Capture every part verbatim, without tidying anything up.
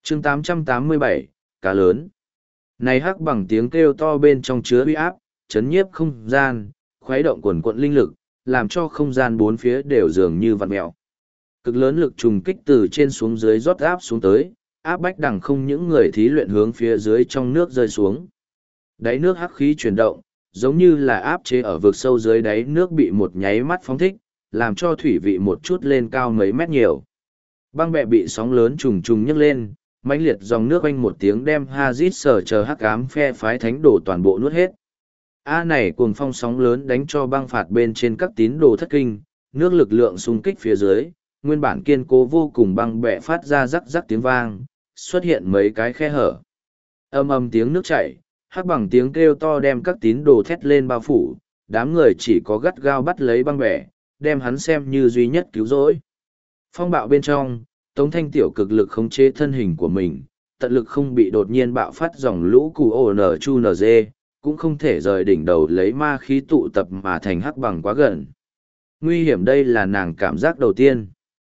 chương tám trăm tám mươi bảy, cá lớn. Này hắc bằng tiếng kêu to bên trong chứa uy áp, chấn nhiếp không gian, khuấy động quần quận linh lực, làm cho không gian bốn phía đều dường như vặn mèo. Cực lớn lực trùng kích từ trên xuống dưới rót áp xuống tới, áp bách đằng không những người thí luyện hướng phía dưới trong nước rơi xuống. Đáy nước hắc khí chuyển động, giống như là áp chế ở vực sâu dưới đáy nước bị một nháy mắt phóng thích, làm cho thủy vị một chút lên cao mấy mét nhiều. Băng bẹ bị sóng lớn trùng trùng nhấc lên, mãnh liệt dòng nước quanh một tiếng đem Hazit sở chờ hắc ám phe phái thánh đồ toàn bộ nuốt hết. A này cuồng phong sóng lớn đánh cho băng phạt bên trên các tín đồ thất kinh, nước lực lượng xung kích phía dưới, nguyên bản kiên cố vô cùng băng bẹ phát ra rắc rắc tiếng vang, xuất hiện mấy cái khe hở. Âm âm tiếng nước chảy, hắc bằng tiếng kêu to đem các tín đồ thét lên bao phủ, đám người chỉ có gắt gao bắt lấy băng bẹ, đem hắn xem như duy nhất cứu rỗi. Phong bạo bên trong, Tống Thanh Tiểu cực lực khống chế thân hình của mình, tận lực không bị đột nhiên bạo phát dòng lũ cù ổ nở chu nở dê, cũng không thể rời đỉnh đầu lấy ma khí tụ tập mà thành hắc bằng quá gần. Nguy hiểm đây là nàng cảm giác đầu tiên.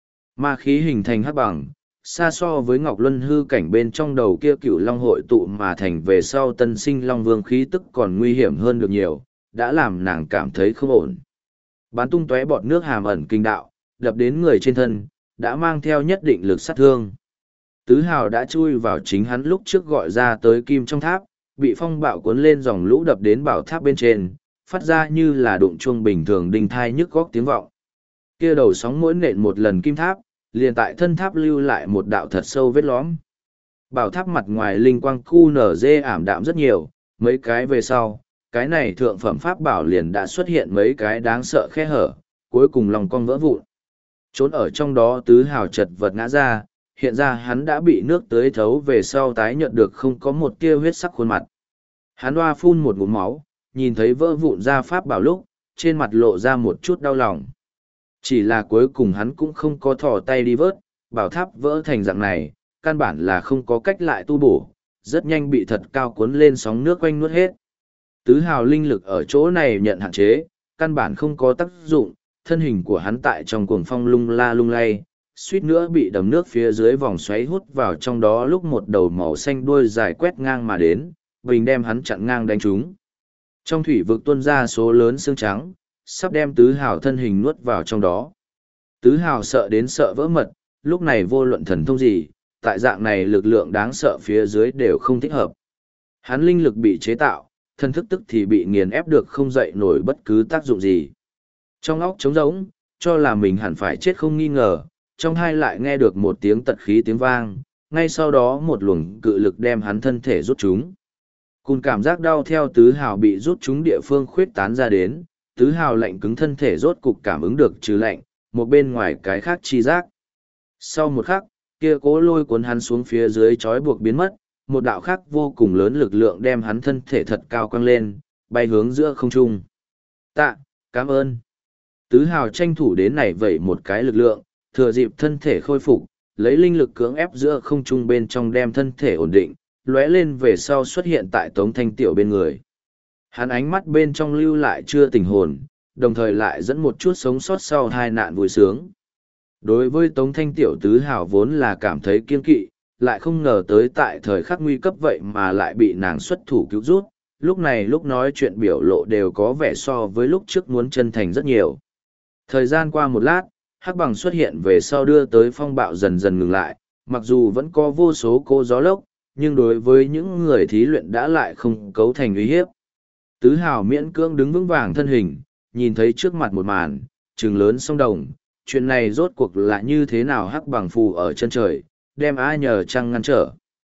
Ma khí hình thành hắc bằng, xa so với Ngọc Luân hư cảnh bên trong đầu kia cựu long hội tụ mà thành về sau tân sinh long vương khí tức còn nguy hiểm hơn được nhiều, đã làm nàng cảm thấy không ổn. Bắn tung tóe bọt nước hàm ẩn kinh đạo, đập đến người trên thân, đã mang theo nhất định lực sát thương. Tứ hào đã chui vào chính hắn lúc trước gọi ra tới kim trong tháp, bị phong bạo cuốn lên dòng lũ đập đến bảo tháp bên trên, phát ra như là đụng chuông bình thường đinh thai nhức góc tiếng vọng. Kia đầu sóng mỗi nện một lần kim tháp, liền tại thân tháp lưu lại một đạo thật sâu vết lõm. Bảo tháp mặt ngoài linh quang khu nở dê ảm đạm rất nhiều, mấy cái về sau, cái này thượng phẩm pháp bảo liền đã xuất hiện mấy cái đáng sợ khe hở, cuối cùng lòng cong vỡ vụn. Trốn ở trong đó tứ hào chật vật ngã ra, hiện ra hắn đã bị nước tưới thấu về sau tái nhợt được không có một tia huyết sắc khuôn mặt. Hắn hoa phun một ngụm máu, nhìn thấy vỡ vụn ra pháp bảo lúc, trên mặt lộ ra một chút đau lòng. Chỉ là cuối cùng hắn cũng không có thò tay đi vớt, bảo tháp vỡ thành dạng này, căn bản là không có cách lại tu bổ, rất nhanh bị thật cao cuốn lên sóng nước quanh nuốt hết. Tứ hào linh lực ở chỗ này nhận hạn chế, căn bản không có tác dụng, thân hình của hắn tại trong cuồng phong lung la lung lay, suýt nữa bị đầm nước phía dưới vòng xoáy hút vào trong đó lúc một đầu màu xanh đuôi dài quét ngang mà đến, bình đem hắn chặn ngang đánh trúng. Trong thủy vực tuôn ra số lớn xương trắng, sắp đem tứ hào thân hình nuốt vào trong đó. Tứ hào sợ đến sợ vỡ mật, lúc này vô luận thần thông gì, tại dạng này lực lượng đáng sợ phía dưới đều không thích hợp. Hắn linh lực bị chế tạo, thân thức tức thì bị nghiền ép được không dậy nổi bất cứ tác dụng gì. Trong óc trống rỗng, cho là mình hẳn phải chết không nghi ngờ, trong hai lại nghe được một tiếng tật khí tiếng vang, ngay sau đó một luồng cự lực đem hắn thân thể rút chúng. Cùng cảm giác đau theo tứ hào bị rút chúng địa phương khuyết tán ra đến, tứ hào lạnh cứng thân thể rốt cục cảm ứng được trừ lạnh, một bên ngoài cái khác chi giác. Sau một khắc, kia cố lôi cuốn hắn xuống phía dưới trói buộc biến mất, một đạo khác vô cùng lớn lực lượng đem hắn thân thể thật cao quăng lên, bay hướng giữa không trung. Tạ, cảm ơn. Tứ hào tranh thủ đến này vậy một cái lực lượng, thừa dịp thân thể khôi phục, lấy linh lực cưỡng ép giữa không trung bên trong đem thân thể ổn định, lóe lên về sau xuất hiện tại Tống Thanh Tiểu bên người. Hắn ánh mắt bên trong lưu lại chưa tỉnh hồn, đồng thời lại dẫn một chút sống sót sau hai nạn vui sướng. Đối với Tống Thanh Tiểu tứ hào vốn là cảm thấy kiên kỵ, lại không ngờ tới tại thời khắc nguy cấp vậy mà lại bị nàng xuất thủ cứu rút, lúc này lúc nói chuyện biểu lộ đều có vẻ so với lúc trước muốn chân thành rất nhiều. Thời gian qua một lát, hắc bằng xuất hiện về sau đưa tới phong bạo dần dần ngừng lại, mặc dù vẫn có vô số cô gió lốc, nhưng đối với những người thí luyện đã lại không cấu thành uy hiếp. Tứ hào miễn cưỡng đứng vững vàng thân hình, nhìn thấy trước mặt một màn, trừng lớn sông đồng, chuyện này rốt cuộc là như thế nào hắc bằng phù ở chân trời, đem ai nhờ trăng ngăn trở.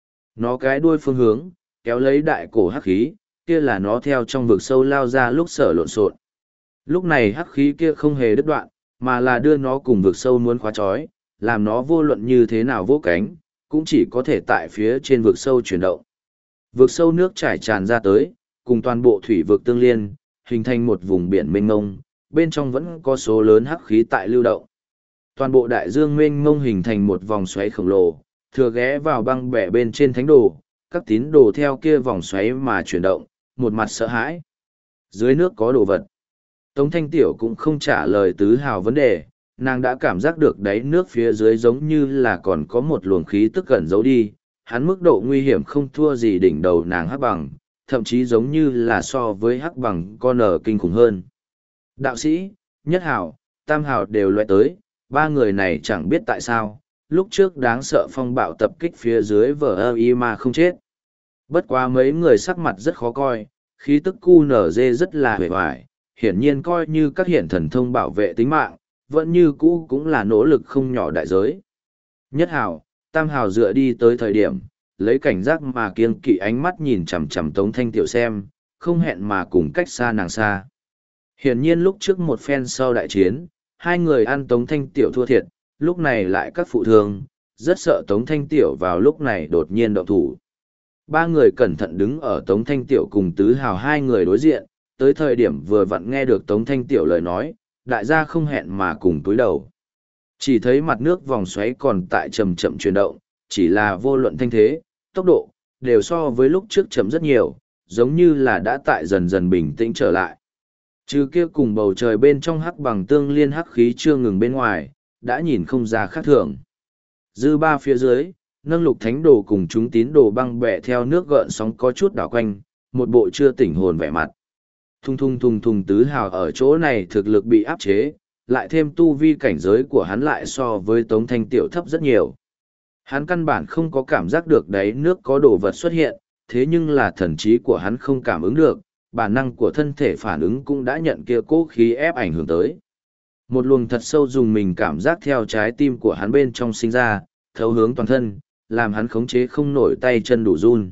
Nó cái đuôi phương hướng, kéo lấy đại cổ hắc khí, kia là nó theo trong vực sâu lao ra lúc sở lộn xộn. Lúc này hắc khí kia không hề đứt đoạn, mà là đưa nó cùng vực sâu muốn khóa trói, làm nó vô luận như thế nào vô cánh, cũng chỉ có thể tại phía trên vực sâu chuyển động. Vực sâu nước trải tràn ra tới, cùng toàn bộ thủy vực tương liên, hình thành một vùng biển mênh mông, bên trong vẫn có số lớn hắc khí tại lưu động. Toàn bộ đại dương mênh mông hình thành một vòng xoáy khổng lồ, thừa ghé vào băng bẻ bên trên thánh đồ, các tín đồ theo kia vòng xoáy mà chuyển động, một mặt sợ hãi. Dưới nước có đồ vật. Tống Thanh Tiểu cũng không trả lời tứ hào vấn đề, nàng đã cảm giác được đáy nước phía dưới giống như là còn có một luồng khí tức gần giấu đi, hắn mức độ nguy hiểm không thua gì đỉnh đầu nàng hắc bằng, thậm chí giống như là so với hắc bằng con ở kinh khủng hơn. Đạo sĩ, nhất hào, tam hào đều loại tới, ba người này chẳng biết tại sao, lúc trước đáng sợ phong bạo tập kích phía dưới vờ ơ y mà không chết. Bất quá mấy người sắc mặt rất khó coi, khí tức cu nở dê rất là hề hoài, hiển nhiên coi như các hiển thần thông bảo vệ tính mạng, vẫn như cũ cũng là nỗ lực không nhỏ đại giới. Nhất hào, tam hào dựa đi tới thời điểm, lấy cảnh giác mà kiêng kỵ ánh mắt nhìn chằm chằm Tống Thanh Tiểu xem, không hẹn mà cùng cách xa nàng xa. Hiển nhiên lúc trước một phen sau đại chiến, hai người ăn Tống Thanh Tiểu thua thiệt, lúc này lại các phụ thương, rất sợ Tống Thanh Tiểu vào lúc này đột nhiên động thủ. Ba người cẩn thận đứng ở Tống Thanh Tiểu cùng Tứ Hào hai người đối diện, tới thời điểm vừa vặn nghe được Tống Thanh Tiểu lời nói, đại gia không hẹn mà cùng túi đầu. Chỉ thấy mặt nước vòng xoáy còn tại chậm chậm chuyển động, chỉ là vô luận thanh thế, tốc độ, đều so với lúc trước chậm rất nhiều, giống như là đã tại dần dần bình tĩnh trở lại. Trừ kia cùng bầu trời bên trong hắc bằng tương liên hắc khí chưa ngừng bên ngoài, đã nhìn không ra khác thường. Dư ba phía dưới, nâng lục thánh đồ cùng chúng tín đồ băng bẹ theo nước gợn sóng có chút đảo quanh, một bộ chưa tỉnh hồn vẻ mặt. Thung thung thung thung Tứ Hào ở chỗ này thực lực bị áp chế, lại thêm tu vi cảnh giới của hắn lại so với Tống Thanh Tiểu thấp rất nhiều. Hắn căn bản không có cảm giác được đáy nước có đồ vật xuất hiện, thế nhưng là thần trí của hắn không cảm ứng được, bản năng của thân thể phản ứng cũng đã nhận kia cố khí ép ảnh hưởng tới. Một luồng thật sâu dùng mình cảm giác theo trái tim của hắn bên trong sinh ra, thấu hướng toàn thân, làm hắn khống chế không nổi tay chân đủ run.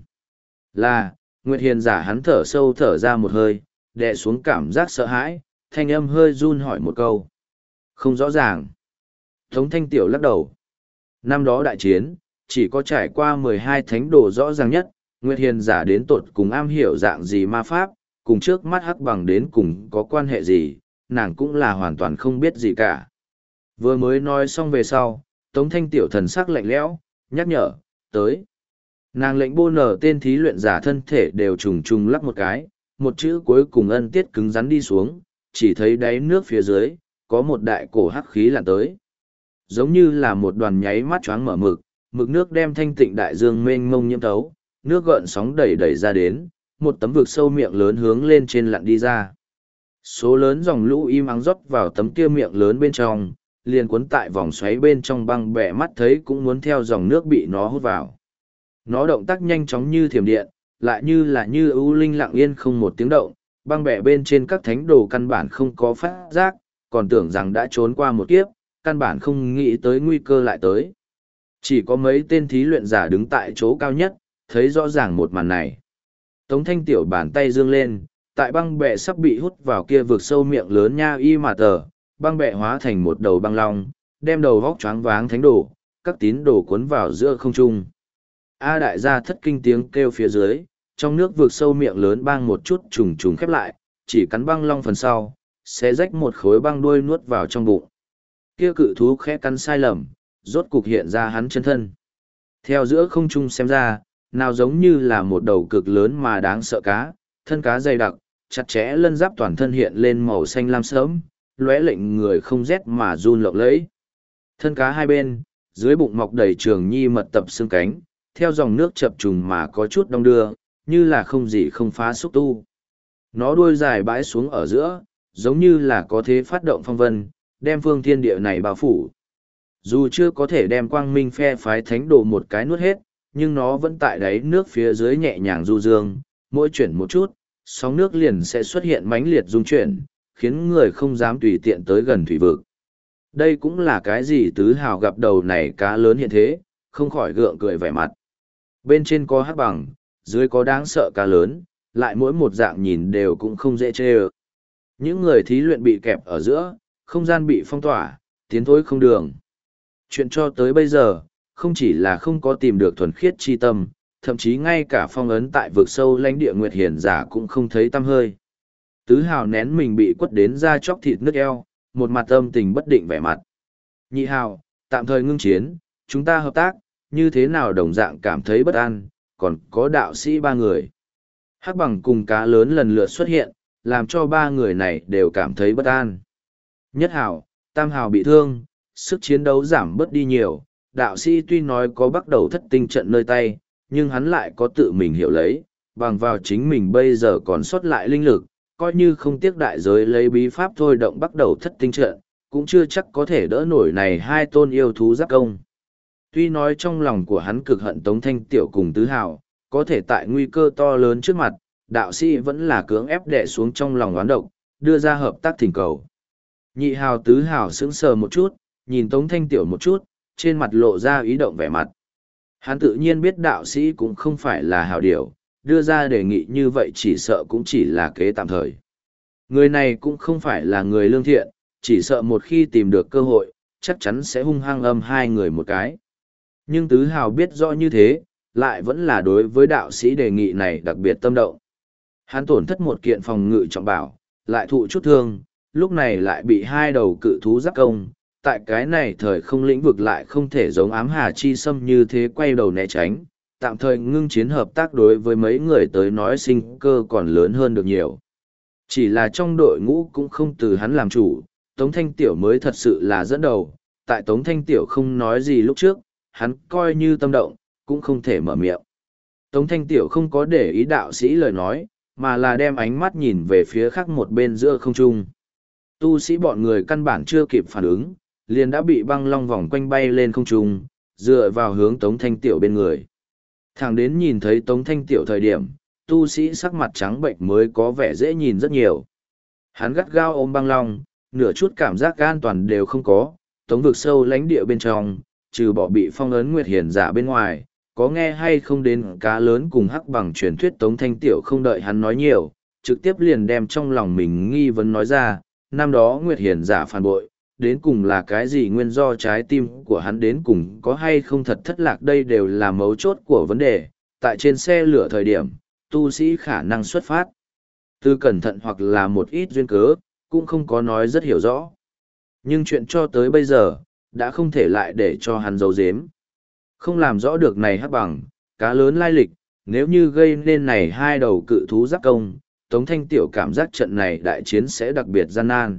Là, Nguyệt Hiền giả hắn thở sâu thở ra một hơi, đè xuống cảm giác sợ hãi, thanh âm hơi run hỏi một câu. Không rõ ràng. Tống Thanh Tiểu lắc đầu. Năm đó đại chiến, chỉ có trải qua mười hai thánh đồ rõ ràng nhất, Nguyệt Hiền giả đến tột cùng am hiểu dạng gì ma pháp, cùng trước mắt hắc bằng đến cùng có quan hệ gì, nàng cũng là hoàn toàn không biết gì cả. Vừa mới nói xong về sau, Tống Thanh Tiểu thần sắc lạnh lẽo, nhắc nhở, tới. Nàng lệnh bô nở tên thí luyện giả thân thể đều trùng trùng lắc một cái, một chữ cuối cùng ân tiết cứng rắn đi xuống, chỉ thấy đáy nước phía dưới, có một đại cổ hắc khí lặn tới. Giống như là một đoàn nháy mắt choáng mở mực, mực nước đem thanh tịnh đại dương mênh mông nhiễm thấu, nước gợn sóng đẩy đẩy ra đến, một tấm vực sâu miệng lớn hướng lên trên lặn đi ra. Số lớn dòng lũ im ắng rót vào tấm kia miệng lớn bên trong, liền cuốn tại vòng xoáy bên trong băng bẻ mắt thấy cũng muốn theo dòng nước bị nó hút vào. Nó động tác nhanh chóng như thiểm điện, lại như là như ưu linh lặng yên không một tiếng động, băng bẻ bên trên các thánh đồ căn bản không có phát giác, còn tưởng rằng đã trốn qua một kiếp, căn bản không nghĩ tới nguy cơ lại tới. Chỉ có mấy tên thí luyện giả đứng tại chỗ cao nhất, thấy rõ ràng một màn này. Tống Thanh Tiểu bàn tay dương lên, tại băng bẹ sắp bị hút vào kia vực sâu miệng lớn nha y mà tờ, băng bẹ hóa thành một đầu băng long, đem đầu vóc choáng váng thánh đồ, các tín đồ cuốn vào giữa không trung. A đại gia thất kinh tiếng kêu phía dưới, trong nước vực sâu miệng lớn bang một chút trùng trùng khép lại, chỉ cắn băng long phần sau, sẽ rách một khối băng đuôi nuốt vào trong bụng. Kia cự thú khẽ cắn sai lầm, rốt cục hiện ra hắn chân thân. Theo giữa không trung xem ra, nào giống như là một đầu cực lớn mà đáng sợ cá, thân cá dày đặc, chặt chẽ lân giáp toàn thân hiện lên màu xanh lam sớm, lóe lệnh người không rét mà run lộng lẫy. Thân cá hai bên, dưới bụng mọc đầy trường nhi mật tập xương cánh, theo dòng nước chập trùng mà có chút đong đưa, như là không gì không phá xúc tu. Nó đuôi dài bãi xuống ở giữa, giống như là có thế phát động phong vân, đem phương thiên địa này bao phủ. Dù chưa có thể đem quang minh phe phái thánh đồ một cái nuốt hết, nhưng nó vẫn tại đáy nước phía dưới nhẹ nhàng du dương, mỗi chuyển một chút, sóng nước liền sẽ xuất hiện mãnh liệt dung chuyển, khiến người không dám tùy tiện tới gần thủy vực. Đây cũng là cái gì Tứ Hào gặp đầu này cá lớn hiện thế, không khỏi gượng cười vẻ mặt. Bên trên có hắc bằng, dưới có đáng sợ cá lớn, lại mỗi một dạng nhìn đều cũng không dễ chê ơ. Những người thí luyện bị kẹp ở giữa, không gian bị phong tỏa, tiến thối không đường. Chuyện cho tới bây giờ, không chỉ là không có tìm được thuần khiết chi tâm, thậm chí ngay cả phong ấn tại vực sâu lãnh địa Nguyệt Hiền giả cũng không thấy tăm hơi. Tứ Hào nén mình bị quất đến da chóc thịt nước eo, một mặt âm tình bất định vẻ mặt. Nhị Hào, tạm thời ngưng chiến, chúng ta hợp tác, như thế nào đồng dạng cảm thấy bất an, còn có đạo sĩ ba người. Hắc bằng cùng cá lớn lần lượt xuất hiện, làm cho ba người này đều cảm thấy bất an. Nhất Hào, Tam Hào bị thương, sức chiến đấu giảm bớt đi nhiều, đạo sĩ tuy nói có bắt đầu thất tinh trận nơi tay, nhưng hắn lại có tự mình hiểu lấy, bằng vào chính mình bây giờ còn sót lại linh lực, coi như không tiếc đại giới lấy bí pháp thôi động bắt đầu thất tinh trận, cũng chưa chắc có thể đỡ nổi này hai tôn yêu thú giáp công. Tuy nói trong lòng của hắn cực hận Tống Thanh Tiểu cùng Tứ Hào, có thể tại nguy cơ to lớn trước mặt, đạo sĩ vẫn là cưỡng ép đè xuống trong lòng oán độc, đưa ra hợp tác thỉnh cầu. Nhị Hào Tứ Hào sững sờ một chút, nhìn Tống Thanh Tiểu một chút, trên mặt lộ ra ý động vẻ mặt. Hắn tự nhiên biết đạo sĩ cũng không phải là hào điểu, đưa ra đề nghị như vậy chỉ sợ cũng chỉ là kế tạm thời. Người này cũng không phải là người lương thiện, chỉ sợ một khi tìm được cơ hội, chắc chắn sẽ hung hăng âm hai người một cái. Nhưng Tứ Hào biết rõ như thế, lại vẫn là đối với đạo sĩ đề nghị này đặc biệt tâm động. Hắn tổn thất một kiện phòng ngự trọng bảo, lại thụ chút thương, lúc này lại bị hai đầu cự thú giáp công, tại cái này thời không lĩnh vực lại không thể giống ám hà chi xâm như thế quay đầu né tránh, tạm thời ngưng chiến hợp tác đối với mấy người tới nói sinh cơ còn lớn hơn được nhiều. Chỉ là trong đội ngũ cũng không từ hắn làm chủ, Tống Thanh Tiểu mới thật sự là dẫn đầu, tại Tống Thanh Tiểu không nói gì lúc trước, hắn coi như tâm động, cũng không thể mở miệng. Tống Thanh Tiểu không có để ý đạo sĩ lời nói, mà là đem ánh mắt nhìn về phía khác một bên giữa không trung. Tu sĩ bọn người căn bản chưa kịp phản ứng, liền đã bị băng long vòng quanh bay lên không trung, dựa vào hướng Tống Thanh Tiểu bên người. Thẳng đến nhìn thấy Tống Thanh Tiểu thời điểm, tu sĩ sắc mặt trắng bệnh mới có vẻ dễ nhìn rất nhiều. Hắn gắt gao ôm băng long, nửa chút cảm giác an toàn đều không có, Tống vực sâu lánh địa bên trong, trừ bỏ bị phong ấn nguyệt hiền giả bên ngoài, có nghe hay không đến cá lớn cùng hắc bằng truyền thuyết Tống Thanh Tiểu không đợi hắn nói nhiều, trực tiếp liền đem trong lòng mình nghi vấn nói ra, năm đó nguyệt hiền giả phản bội, đến cùng là cái gì nguyên do trái tim của hắn đến cùng có hay không thật thất lạc, đây đều là mấu chốt của vấn đề, tại trên xe lửa thời điểm, tu sĩ khả năng xuất phát. Từ cẩn thận hoặc là một ít duyên cớ, cũng không có nói rất hiểu rõ. Nhưng chuyện cho tới bây giờ, đã không thể lại để cho hắn giấu giếm. Không làm rõ được này hắc bằng, cá lớn lai lịch, nếu như gây nên này hai đầu cự thú giáp công, Tống Thanh Tiểu cảm giác trận này đại chiến sẽ đặc biệt gian nan.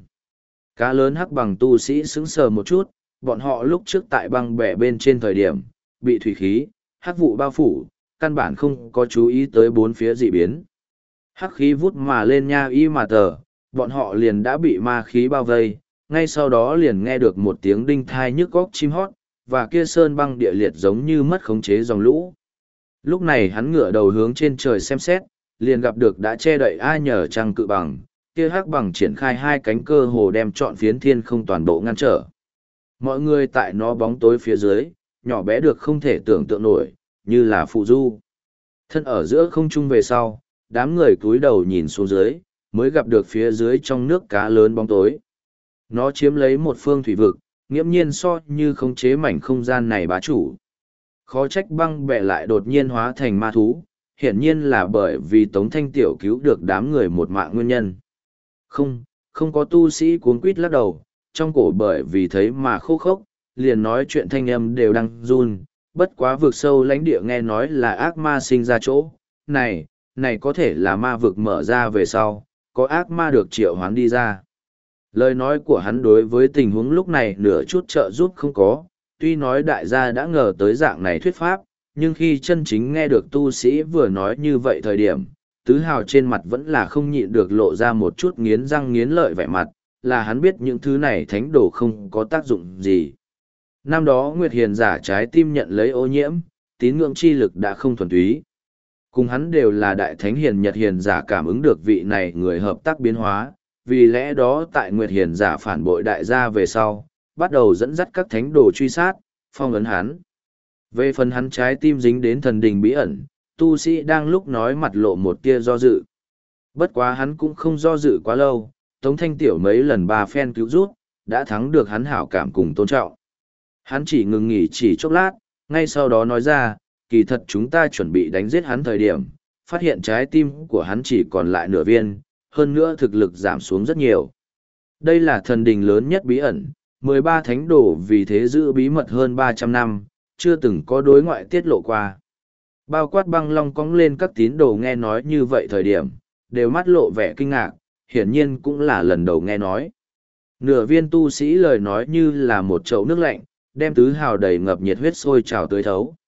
Cá lớn hắc bằng tu sĩ sững sờ một chút, bọn họ lúc trước tại băng bẻ bên trên thời điểm, bị thủy khí, hắc vụ bao phủ, căn bản không có chú ý tới bốn phía dị biến. Hắc khí vút mà lên nha y mà tờ, bọn họ liền đã bị ma khí bao vây, ngay sau đó liền nghe được một tiếng đinh thai nhức góc chim hót, và kia sơn băng địa liệt giống như mất khống chế dòng lũ. Lúc này hắn ngửa đầu hướng trên trời xem xét, liền gặp được đã che đậy ai nhờ trăng cự bằng, kia hắc bằng triển khai hai cánh cơ hồ đem trọn phiến thiên không toàn bộ ngăn trở. Mọi người tại nó bóng tối phía dưới, nhỏ bé được không thể tưởng tượng nổi, như là phụ du. Thân ở giữa không trung về sau, đám người cúi đầu nhìn xuống dưới, mới gặp được phía dưới trong nước cá lớn bóng tối. Nó chiếm lấy một phương thủy vực, nghiễm nhiên so như khống chế mảnh không gian này bá chủ. Khó trách băng bẹ lại đột nhiên hóa thành ma thú, hiển nhiên là bởi vì Tống Thanh Tiểu cứu được đám người một mạng nguyên nhân. Không, không có tu sĩ cuống quýt lắc đầu, trong cổ bởi vì thấy mà khô khốc, liền nói chuyện thanh âm đều đang run, bất quá vực sâu lãnh địa nghe nói là ác ma sinh ra chỗ, này, này có thể là ma vực mở ra về sau, có ác ma được triệu hoán đi ra. Lời nói của hắn đối với tình huống lúc này nửa chút trợ giúp không có, tuy nói đại gia đã ngờ tới dạng này thuyết pháp, nhưng khi chân chính nghe được tu sĩ vừa nói như vậy thời điểm, Tứ Hào trên mặt vẫn là không nhịn được lộ ra một chút nghiến răng nghiến lợi vẻ mặt, là hắn biết những thứ này thánh đồ không có tác dụng gì. Năm đó Nguyệt Hiền giả trái tim nhận lấy ô nhiễm, tín ngưỡng chi lực đã không thuần túy. Cùng hắn đều là đại thánh hiền nhật hiền giả cảm ứng được vị này người hợp tác biến hóa, vì lẽ đó tại Nguyệt Hiền giả phản bội đại gia về sau, bắt đầu dẫn dắt các thánh đồ truy sát, phong ấn hắn. Về phần hắn trái tim dính đến thần đình bí ẩn, tu sĩ đang lúc nói mặt lộ một tia do dự. Bất quá hắn cũng không do dự quá lâu, Tống Thanh Tiểu mấy lần ba phen cứu rút, đã thắng được hắn hảo cảm cùng tôn trọng. Hắn chỉ ngừng nghỉ chỉ chốc lát, ngay sau đó nói ra, kỳ thật chúng ta chuẩn bị đánh giết hắn thời điểm, phát hiện trái tim của hắn chỉ còn lại nửa viên, hơn nữa thực lực giảm xuống rất nhiều. Đây là thần đình lớn nhất bí ẩn, mười ba thánh đồ vì thế giữ bí mật hơn ba trăm năm, chưa từng có đối ngoại tiết lộ qua. Bao quát băng long cong lên các tín đồ nghe nói như vậy thời điểm, đều mắt lộ vẻ kinh ngạc, hiển nhiên cũng là lần đầu nghe nói. Nửa viên tu sĩ lời nói như là một chậu nước lạnh, đem tứ hào đầy ngập nhiệt huyết sôi trào tươi thấu.